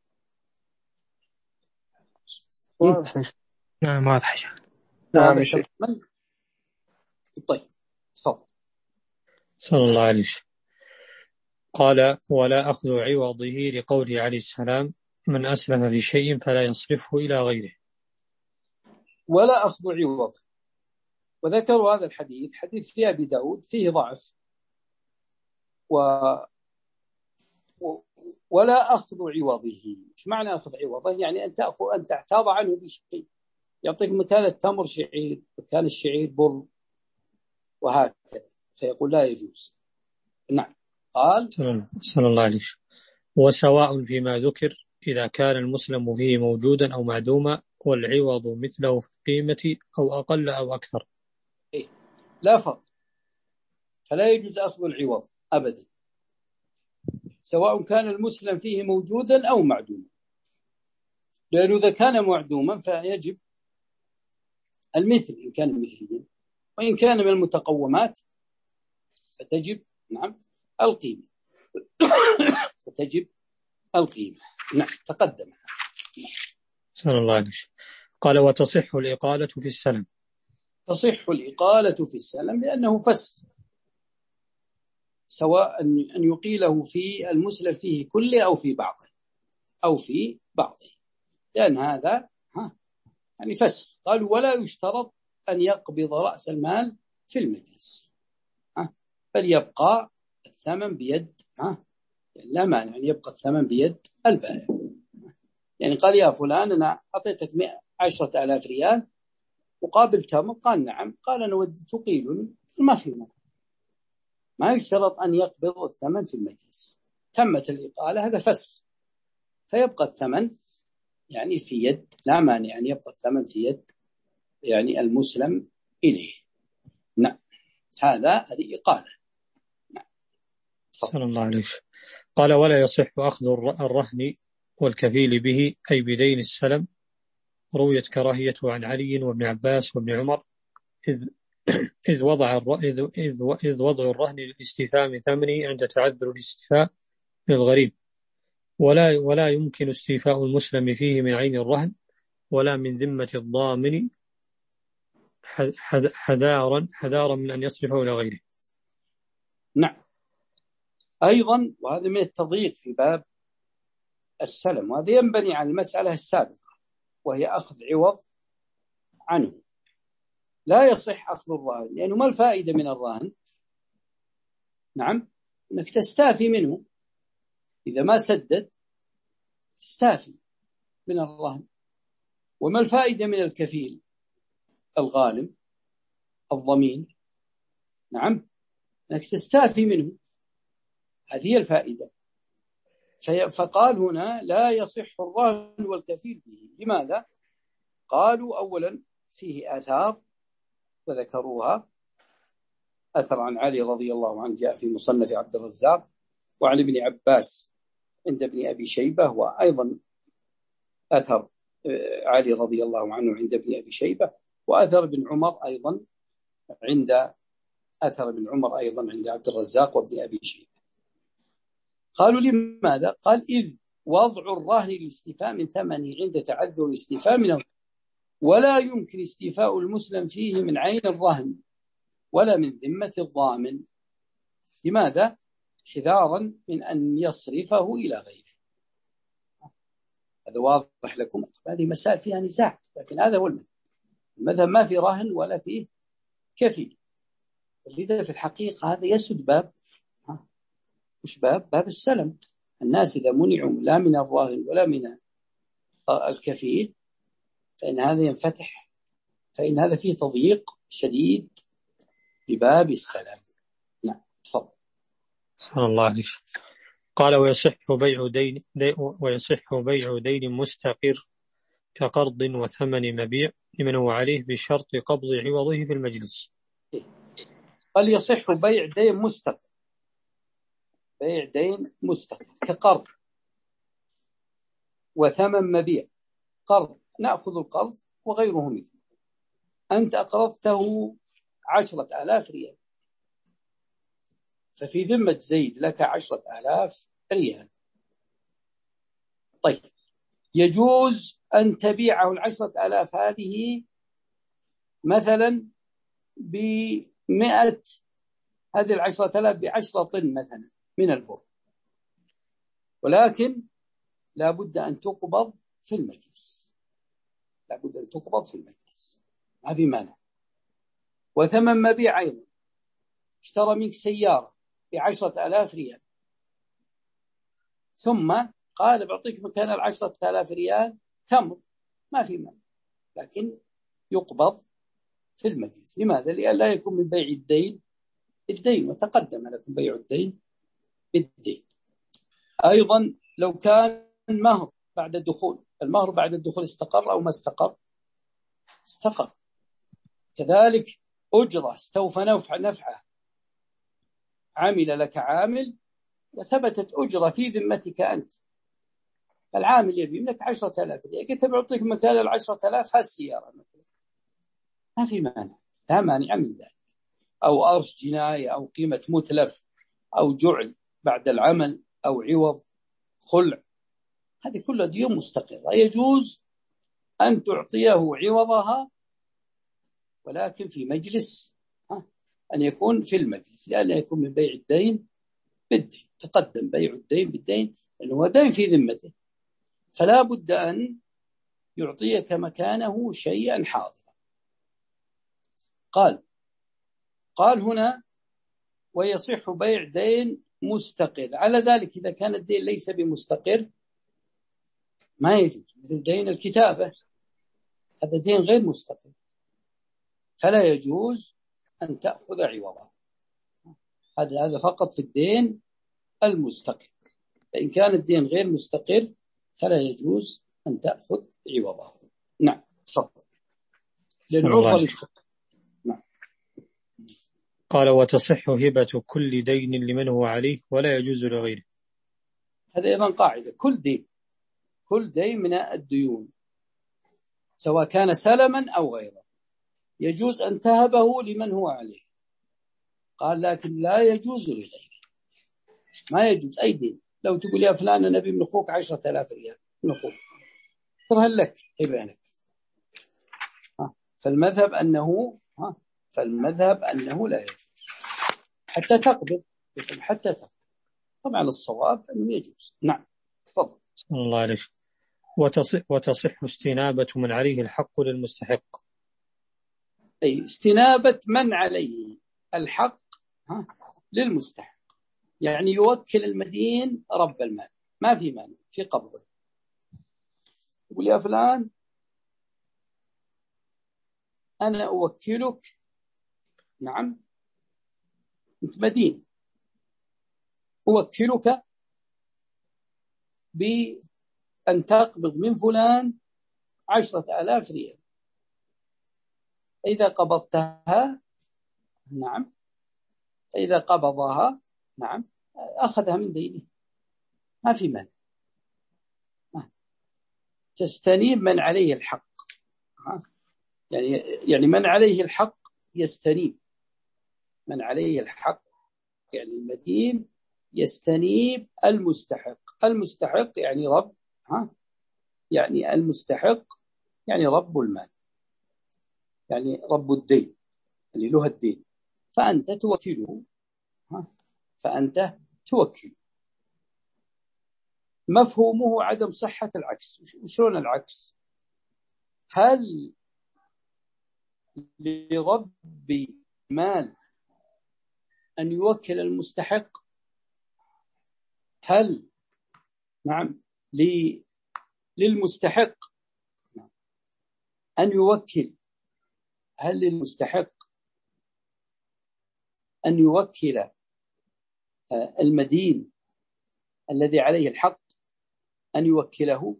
واضح. نعم واضح. نعم شيخ. طيب تفضل. صلى الله عليه وسلم. قال ولا أخذ عوضه لقوله عليه السلام من أسلم في شيء فلا يصرفه إلى غيره. ولا أخذ عوضه، وذكروا هذا الحديث حديث في أبي داود فيه ضعف، و... و... ولا أخذ عوضه. إيش معنى أخذ عوضه؟ يعني أن تأخذ أن تعتاض عنه بشيء، يعطيك مكان التمر شعير، مكان الشعير بر، وهكذا، فيقول لا يجوز. نعم. قال صلى الله عليه وسلم وسواء فيما ذكر إذا كان المسلم فيه موجودا أو معدوما والعوض مثله في القيمة أو أقل أو أكثر. إيه؟ لا فرق، فلا يجوز أخذ العوض أبدا، سواء كان المسلم فيه موجودا أو معدوما، لأنه إذا كان معدوما فيجب المثل إن كان مثليا، وإن كان من المتقومات فتجب نعم القيمة فتجب القيمة. نعم تقدم. سأل الله عليك. قال وتصح الإقالة في السلم. تصح الإقالة في السلم لأنه فسخ، سواء أن يقيله في المسلم فيه كله أو في بعضه أو في بعضه، لأن هذا ها يعني فسخ. قالوا ولا يشترط أن يقبض رأس المال في المجلس، ها بل يبقى الثمن بيد، ها لا مانع أن يبقى الثمن بيد البائع. يعني قال يا فلان أنا أعطيتك عشرة آلاف ريال مقابل تمر، قال نعم، قال أنا ودي تقيلني، ما في مانع، ما يشترط أن يقبض الثمن في المجلس، تمت الإقالة، هذا فسخ، فيبقى الثمن يعني في يد، لا مانع أن يبقى الثمن في يد يعني المسلم إليه. نعم هذا هذه إقالة. نعم. صلى الله عليه وسلم. قال ولا يصح أخذ الرهن والكفيل به أي بدين السلم، رويت كراهيته عن علي وابن عباس وابن عمر إذ إذ وضع إذ إذ إذ وضع الرهن لاستيفاء ثمنه عند تعذر الاستيفاء للغريب، ولا ولا يمكن استيفاء المسلم فيه من عين الرهن ولا من ذمة الضامن حذارا حذارا من أن يصرفه إلى غيره. نعم أيضا، وهذا من التضييق في باب السلم، وهذا ينبني على المسألة السابقة وهي أخذ عوض عنه. لا يصح أخذ الرهن، لأنه ما الفائدة من الرهن؟ نعم أنك تستافي منه، إذا ما سدد تستافي من الرهن. وما الفائدة من الكفيل الغالم الضمين؟ نعم أنك تستافي منه، هذه هي الفائدة. فقال هنا لا يصح الرهن والكفيل به. لماذا؟ قالوا أولا فيه آثار وذكروها، أثر عن علي رضي الله عنه جاء في مصنف عبد الرزاق، وعن ابن عباس عند ابن أبي شيبة، وأيضا أثر علي رضي الله عنه عند ابن أبي شيبة، وأثر ابن عمر أيضا عند أثر ابن عمر أيضا عند عبد الرزاق وابن أبي شيبة. قالوا لماذا؟ قال إذ وضع الرهن للاستيفاء من ثمنه عند تعذر الاستيفاء منه، ولا يمكن استيفاء المسلم فيه من عين الرهن ولا من ذمة الضامن. لماذا؟ حذارا من أن يصرفه إلى غيره. هذا واضح لكم؟ هذه مسائل فيها نزاع، لكن هذا هو المذهب. المذهب ما في رهن ولا فيه كفيل، لذا في الحقيقة هذا يسد باب، مش باب باب السلم. الناس إذا منعوا لا من الراهن ولا من الكفيل فإن هذا ينفتح، فإن هذا فيه تضييق شديد بباب السلام. نعم تفضل. صلى الله عليه وسلم. قال ويصح بيع دين ويصح بيع دين مستقر كقرض وثمن مبيع لمن هو عليه بشرط قبض عوضه في المجلس. قال يصح بيع دين مستقر، بيع دين مستقر كقرض وثمن مبيع. قرض نأخذ القرض وغيره مثل، أنت أقرضته عشرة آلاف ريال، ففي ذمة زيد لك عشرة آلاف ريال. طيب يجوز أن تبيعه العشرة آلاف هذه مثلا بمئة، هذه العشرة آلاف بعشرة طن مثلا من البر، ولكن لا بد أن تقبض في المجلس، لا بد أن تقبض في المجلس، ما في مانع. وثمن مبيع أيضا، اشترى منك سيارة بعشرة آلاف ريال، ثم قال بعطيك مكان العشرة آلاف ريال تمر، ما في مانع، لكن يقبض في المجلس. لماذا؟ لأن لا يكون من بيع الدين الدين، وتقدم لكم بيع الدين بالدين. أيضا لو كان مهر بعد الدخول، المهر بعد الدخول استقر أو ما استقر؟ استقر. كذلك أجرة استوفى نفعه، عمل لك عامل وثبتت أجرة في ذمتك أنت، العامل يبي منك عشرة آلاف ريال، قلت بعطيك مكان العشرة آلاف هالسيارة مثلا، ما في مانع، لا مانع من ذلك. أو أرش جناية أو قيمة متلف أو جعل بعد العمل أو عوض خلع، هذه كلها ديون مستقرة يجوز أن تعطيه عوضها، ولكن في مجلس، أن يكون في المجلس، لأن يكون من بيع الدين بالدين، تقدم بيع الدين بالدين لأنه هو دين في ذمته، فلا بد أن يعطيك مكانه شيئا حاضرا. قال قال هنا ويصح بيع دين مستقر، على ذلك إذا كان الدين ليس بمستقر ما يجوز، مثل دين الكتابة، هذا دين غير مستقر، فلا يجوز أن تأخذ عوضه، هذا هذا فقط في الدين المستقر، فإن كان الدين غير مستقر فلا يجوز أن تأخذ عوضه. نعم تفضل. للعرضة بالشق. نعم. قال وتصح هبة كل دين لمن هو عليه ولا يجوز لغيره. هذا أيضا قاعدة، كل دين كل دين من الديون سواء كان سلما أو غيره يجوز أن تهبه لمن هو عليه. قال لكن لا يجوز لغيره، ما يجوز أي دين. لو تقول يا فلان أنا نبي من أخوك عشرة آلاف ريال من أخوك، ترى لك هبه لك، فالمذهب أنه ها فالمذهب أنه لا يجوز حتى تقبض، حتى تقبض. طبعا الصواب أنه يجوز. نعم تفضل. صلى الله عليه. وتصح, وتصح استنابة من عليه الحق للمستحق، أي استنابة من عليه الحق ها للمستحق، يعني يوكل المدين رب المال، ما في مانع في قبضه، يقول يا فلان أنا أوكلك، نعم أنت مدين، أوكلك بأن تقبض من فلان عشرة آلاف ريال، إذا قبضتها نعم إذا قبضها نعم أخذها من دينه، ما في مانع، تستنيب من عليه الحق، يعني يعني من عليه الحق يستنيب، من عليه الحق يعني المدين يستنيب المستحق، المستحق يعني رب ها يعني المستحق يعني رب المال، يعني رب الدين اللي له الدين، فأنت توكله ها فأنت توكل. مفهومه عدم صحة العكس. وشلون العكس؟ هل لرب مال أن يوكل المستحق؟ هل نعم للمستحق أن يوكل هل للمستحق أن يوكل المدين الذي عليه الحق أن يوكله؟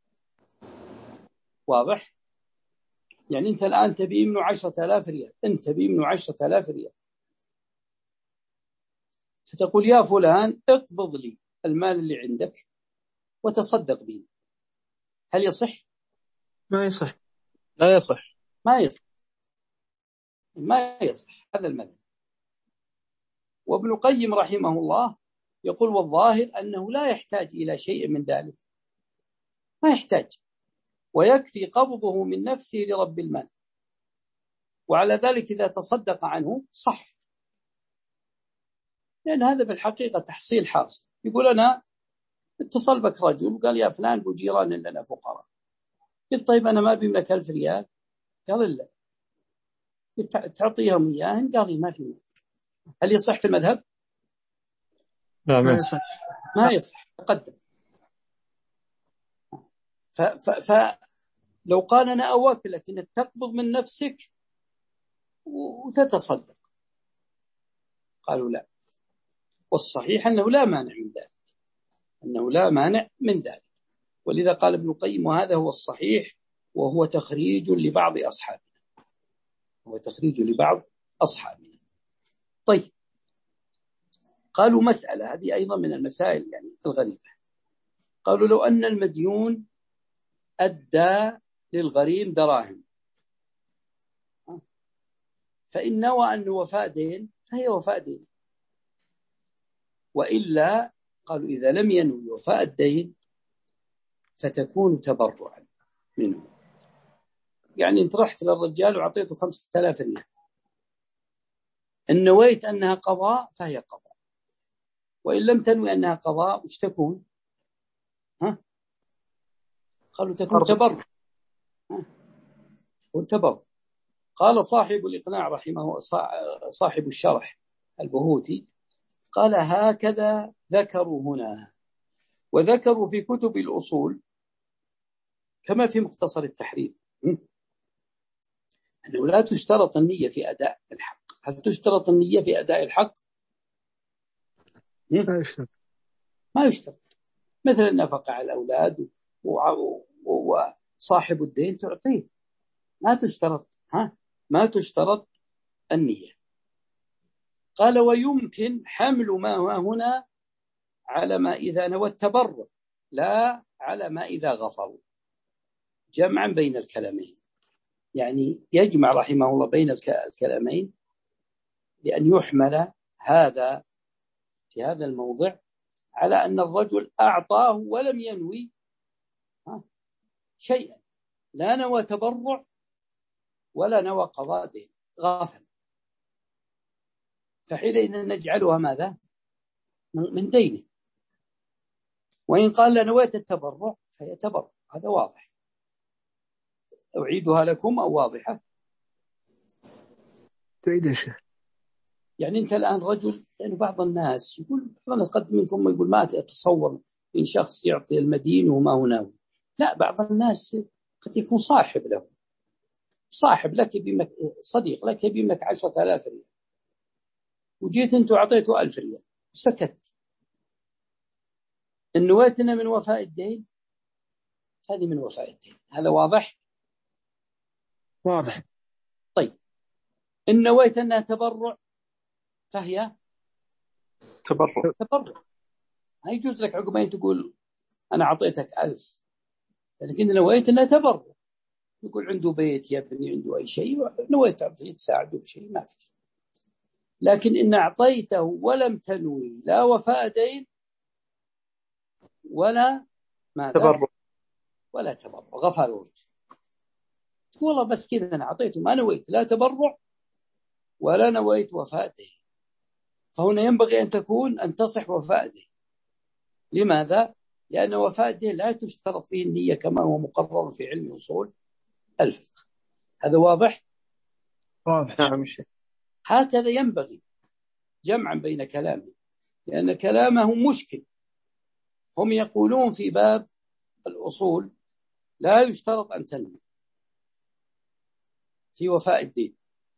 واضح؟ يعني أنت الآن تبي منه عشرة آلاف ريال، أنت تبي منه عشرة آلاف ريال، فتقول يا فلان اقبض لي المال اللي عندك وتصدق به، هل يصح؟ ما يصح. لا يصح. ما يصح ما يصح هذا المذهب. وابن القيم رحمه الله يقول والظاهر أنه لا يحتاج إلى شيء من ذلك، ما يحتاج، ويكفي قبضه من نفسه لرب المال، وعلى ذلك إذا تصدق عنه صح، لأن هذا بالحقيقة تحصيل حاصل. يقول أنا اتصل بك رجل قال يا فلان بجيران لنا فقراء، قلت طيب أنا ما بيملك ألف ريال، قال لا، تعطيهم إياهن، قال لي ما في. هل يصح في المذهب؟ لا ما يصح، ما يصح. تقدم. فلو قال أنا أوكلك أنك تقبض من نفسك وتتصدق، قالوا لا، والصحيح أنه لا مانع من ذلك، أنه لا مانع من ذلك. ولذا قال ابن القيم وهذا هو الصحيح، وهو تخريج لبعض أصحابنا هو تخريج لبعض أصحابنا. طيب قالوا مسألة هذه أيضا من المسائل يعني الغريبة. قالوا لو أن المديون أدى للغريم دراهم، فإن نوى أن وفاء دين فهي وفاء دين، وإلا قالوا إذا لم ينوي وفاء الدين فتكون تبرعا منه. يعني انت رحت للرجال وعطيته خمسة آلاف ريال، إن نويت أنها قضاء فهي قضاء، وإن لم تنوي أنها قضاء وش تكون؟ ها؟ قالوا تكون تبرع. تكون تبرع. قال صاحب الإقناع رحمه صاحب الشرح البهوتي قال هكذا ذكروا هنا، وذكروا في كتب الأصول كما في مختصر التحرير أنه لا تشترط النية في أداء الحق. هل تشترط النية في أداء الحق؟ ما يشترط. ما يشترط. مثل النفقة على الأولاد وصاحب الدين تعطيه، ما تشترط ها ما تشترط النية. قال ويمكن حمل ما هنا على ما إذا نوى التبرع لا على ما إذا غفروا، جمعا بين الكلامين. يعني يجمع رحمه الله بين الكلامين لأن يحمل هذا في هذا الموضع على أن الرجل أعطاه ولم ينوي شيئا، لا نوى تبرع ولا نوى قضاء دين، غافل، فحينئذ نجعلها ماذا؟ من دينه. وإن قال نويت التبرع فهي تبرع، هذا واضح. أعيدها لكم أو واضحة؟ تعيد يا شيخ. يعني أنت الآن رجل، يعني بعض الناس يقول، أنا قد منكم يقول ما أتصور إن شخص يعطي المدين وما هو ناوي. لا، بعض الناس قد يكون صاحب له، صاحب لك يبيملك، صديق لك يبيملك عشرة آلاف ريال، وجيت أنت وعطيته ألف ريال سكت، إن نويتنا من وفاء الدين هذه من وفاء الدين. هذا واضح؟ واضح. طيب إن نويت أنها تبرع فهي تبرع. تبرع. ما يجوز لك عقبين تقول أنا عطيتك ألف، لكن نويت أنها تبرع. يقول عنده بيت يبني، عنده أي شيء، نويت تعطيه تساعده بشيء، ما في. لكن إن أعطيته ولم تنوي لا وفاء دين ولا ماذا؟ تبرع ولا تبرع، غفلت. والله بس كذا أنا أعطيته، ما نويت لا تبرع ولا نويت وفاء دين، فهنا ينبغي أن تكون أن تصح وفاء دين. لماذا؟ لأن وفاء الدين لا تشترط فيه النية كما هو مقرر في علم أصول الفقه. هذا واضح؟ واضح. نعم. هكذا ينبغي جمعا بين كلامه، لأن كلامه مشكل. هم يقولون في باب الأصول لا يشترط أن تنوي في وفاء الدين،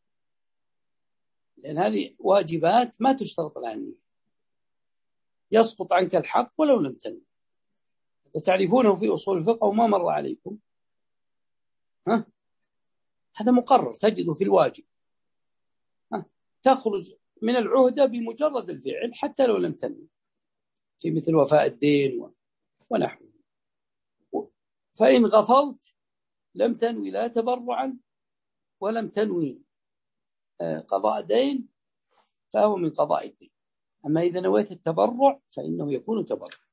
لأن هذه واجبات ما تشترط لها النية، يسقط عنك الحق ولو لم تنوي. تعرفونه في أصول الفقه وما مر عليكم، ها؟ هذا مقرر تجده في الواجب، ها؟ تخرج من العهدة بمجرد الفعل حتى لو لم تنوي في مثل وفاء الدين ونحوه. فإن غفلت لم تنوي لا تبرعا ولم تنوي قضاء دين فهو من قضاء الدين. أما إذا نويت التبرع فإنه يكون تبرع.